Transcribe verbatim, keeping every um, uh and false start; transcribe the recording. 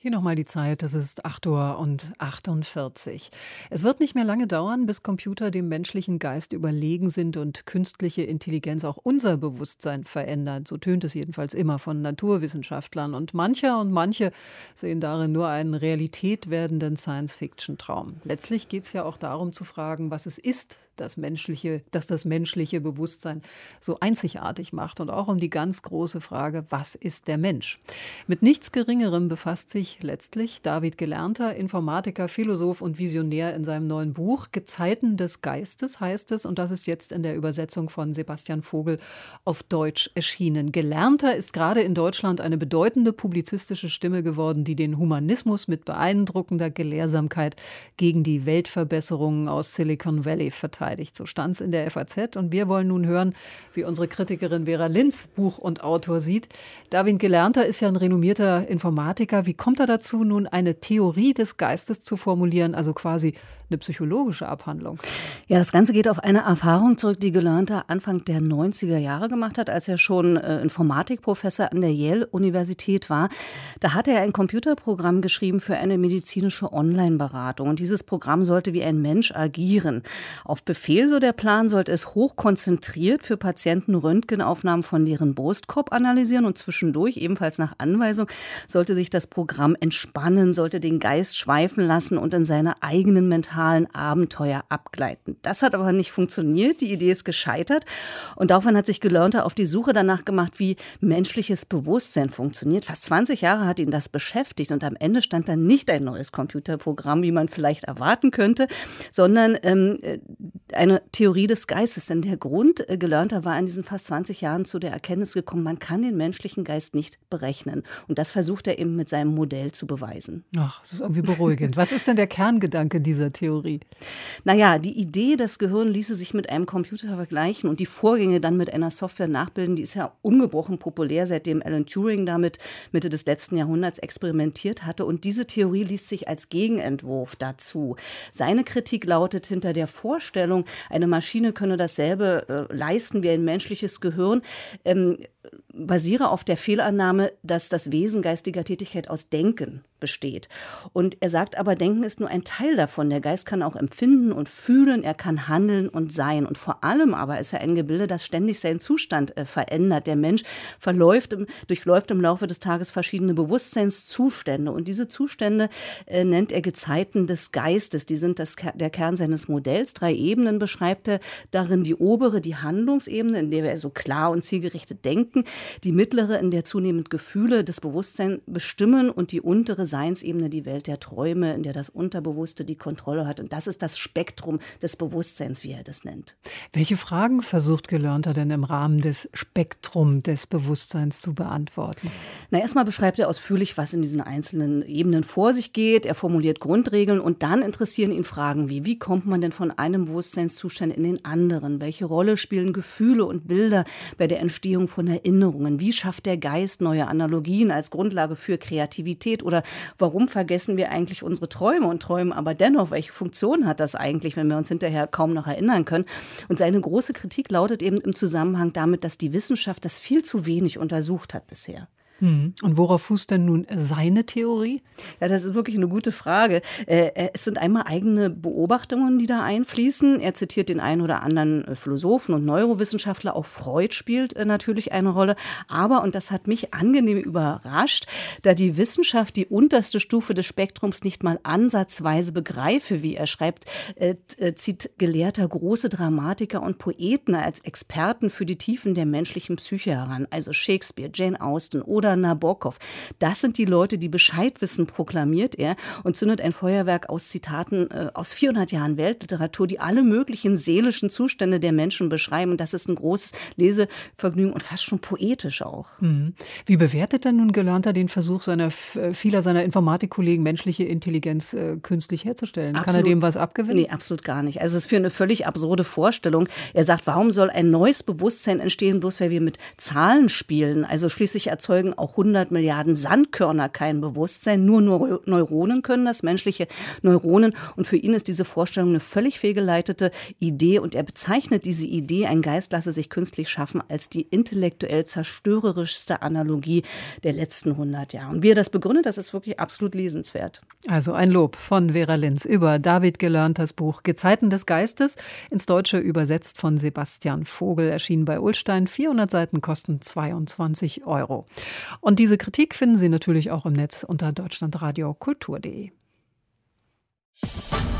Hier nochmal die Zeit, es ist acht Uhr und achtundvierzig. Es wird nicht mehr lange dauern, bis Computer dem menschlichen Geist überlegen sind und künstliche Intelligenz auch unser Bewusstsein verändert. So tönt es jedenfalls immer von Naturwissenschaftlern. Und mancher und manche sehen darin nur einen Realität werdenden Science-Fiction-Traum. Letztlich geht es ja auch darum zu fragen, was es ist, das menschliche, das das menschliche Bewusstsein so einzigartig macht. Und auch um die ganz große Frage, was ist der Mensch? Mit nichts Geringerem befasst sich letztlich David Gelernter, Informatiker, Philosoph und Visionär in seinem neuen Buch Gezeiten des Geistes heißt es, und das ist jetzt in der Übersetzung von Sebastian Vogel auf Deutsch erschienen. Gelernter ist gerade in Deutschland eine bedeutende publizistische Stimme geworden, die den Humanismus mit beeindruckender Gelehrsamkeit gegen die Weltverbesserungen aus Silicon Valley verteidigt. So stand es in der F A Z, und wir wollen nun hören, wie unsere Kritikerin Vera Linz Buch und Autor sieht. David Gelernter ist ja ein renommierter Informatiker. Wie kommt er dazu, nun eine Theorie des Geistes zu formulieren, also quasi eine psychologische Abhandlung? Ja, das Ganze geht auf eine Erfahrung zurück, die Gelernter Anfang der neunziger Jahre gemacht hat, als er schon äh, Informatikprofessor an der Yale-Universität war. Da hatte er ein Computerprogramm geschrieben für eine medizinische Online-Beratung. Und dieses Programm sollte wie ein Mensch agieren. Auf Befehl, so der Plan, sollte es hochkonzentriert für Patienten Röntgenaufnahmen von deren Brustkorb analysieren, und zwischendurch, ebenfalls nach Anweisung, sollte sich das Programm entspannen, sollte den Geist schweifen lassen und in seine eigenen mentalen Abenteuer abgleiten. Das hat aber nicht funktioniert, die Idee ist gescheitert, und daraufhin hat sich Gelernter auf die Suche danach gemacht, wie menschliches Bewusstsein funktioniert. Fast zwanzig Jahre hat ihn das beschäftigt, und am Ende stand dann nicht ein neues Computerprogramm, wie man vielleicht erwarten könnte, sondern ähm, eine Theorie des Geistes. Denn der Grund, äh, Gelernter war in diesen fast zwanzig Jahren zu der Erkenntnis gekommen, man kann den menschlichen Geist nicht berechnen. Und das versucht er eben mit seinem Modell zu beweisen. Ach, das ist irgendwie beruhigend. Was ist denn der Kerngedanke dieser Theorie? Naja, die Idee, das Gehirn ließe sich mit einem Computer vergleichen und die Vorgänge dann mit einer Software nachbilden, die ist ja ungebrochen populär, seitdem Alan Turing damit Mitte des letzten Jahrhunderts experimentiert hatte. Und diese Theorie liest sich als Gegenentwurf dazu. Seine Kritik lautet: Hinter der Vorstellung, eine Maschine könne dasselbe äh, leisten wie ein menschliches Gehirn, ähm, basiere auf der Fehlannahme, dass das Wesen geistiger Tätigkeit aus Denken besteht. Und er sagt aber, Denken ist nur ein Teil davon. Der Geist kann auch empfinden und fühlen, er kann handeln und sein. Und vor allem aber ist er ein Gebilde, das ständig seinen Zustand äh, verändert. Der Mensch verläuft im, durchläuft im Laufe des Tages verschiedene Bewusstseinszustände. Und diese Zustände äh, nennt er Gezeiten des Geistes. Die sind das, der Kern seines Modells. Drei Ebenen beschreibt er darin: die obere, die Handlungsebene, in der wir so klar und zielgerichtet denken, die mittlere, in der zunehmend Gefühle das Bewusstsein bestimmen, und die untere Seinsebene, die Welt der Träume, in der das Unterbewusste die Kontrolle hat. Und das ist das Spektrum des Bewusstseins, wie er das nennt. Welche Fragen versucht Gelernter denn im Rahmen des Spektrum des Bewusstseins zu beantworten? Na, erstmal beschreibt er ausführlich, was in diesen einzelnen Ebenen vor sich geht. Er formuliert Grundregeln, und dann interessieren ihn Fragen wie: Wie kommt man denn von einem Bewusstseinszustand in den anderen? Welche Rolle spielen Gefühle und Bilder bei der Entstehung von Erinnerungen? Wie schafft der Geist neue Analogien als Grundlage für Kreativität? Oder warum vergessen wir eigentlich unsere Träume und träumen aber dennoch? Welche Funktion hat das eigentlich, wenn wir uns hinterher kaum noch erinnern können? Und seine große Kritik lautet eben im Zusammenhang damit, dass die Wissenschaft das viel zu wenig untersucht hat bisher. Und worauf fußt denn nun seine Theorie? Ja, das ist wirklich eine gute Frage. Es sind einmal eigene Beobachtungen, die da einfließen. Er zitiert den einen oder anderen Philosophen und Neurowissenschaftler. Auch Freud spielt natürlich eine Rolle. Aber, und das hat mich angenehm überrascht, da die Wissenschaft die unterste Stufe des Spektrums nicht mal ansatzweise begreife, wie er schreibt, zieht Gelehrter große Dramatiker und Poeten als Experten für die Tiefen der menschlichen Psyche heran. Also Shakespeare, Jane Austen oder Nabokov. Das sind die Leute, die Bescheid wissen, proklamiert er, und zündet ein Feuerwerk aus Zitaten äh, aus vierhundert Jahren Weltliteratur, die alle möglichen seelischen Zustände der Menschen beschreiben. Und das ist ein großes Lesevergnügen und fast schon poetisch auch. Mhm. Wie bewertet denn nun Gelernter den Versuch seiner, vieler seiner Informatikkollegen, menschliche Intelligenz äh, künstlich herzustellen? Absolut. Kann er dem was abgewinnen? Nee, absolut gar nicht. Also es ist für eine völlig absurde Vorstellung. Er sagt, warum soll ein neues Bewusstsein entstehen, bloß weil wir mit Zahlen spielen? Also schließlich erzeugen brauchen auch hundert Milliarden Sandkörner kein Bewusstsein. Nur Neu- Neuronen können das, menschliche Neuronen. Und für ihn ist diese Vorstellung eine völlig fehlgeleitete Idee. Und er bezeichnet diese Idee, ein Geist lasse sich künstlich schaffen, als die intellektuell zerstörerischste Analogie der letzten hundert Jahre. Und wie er das begründet, das ist wirklich absolut lesenswert. Also ein Lob von Vera Linz über David Gelerntes Buch Gezeiten des Geistes, ins Deutsche übersetzt von Sebastian Vogel, erschienen bei Ullstein. vierhundert Seiten kosten zweiundzwanzig Euro. Und diese Kritik finden Sie natürlich auch im Netz unter deutschlandradio kultur punkt de.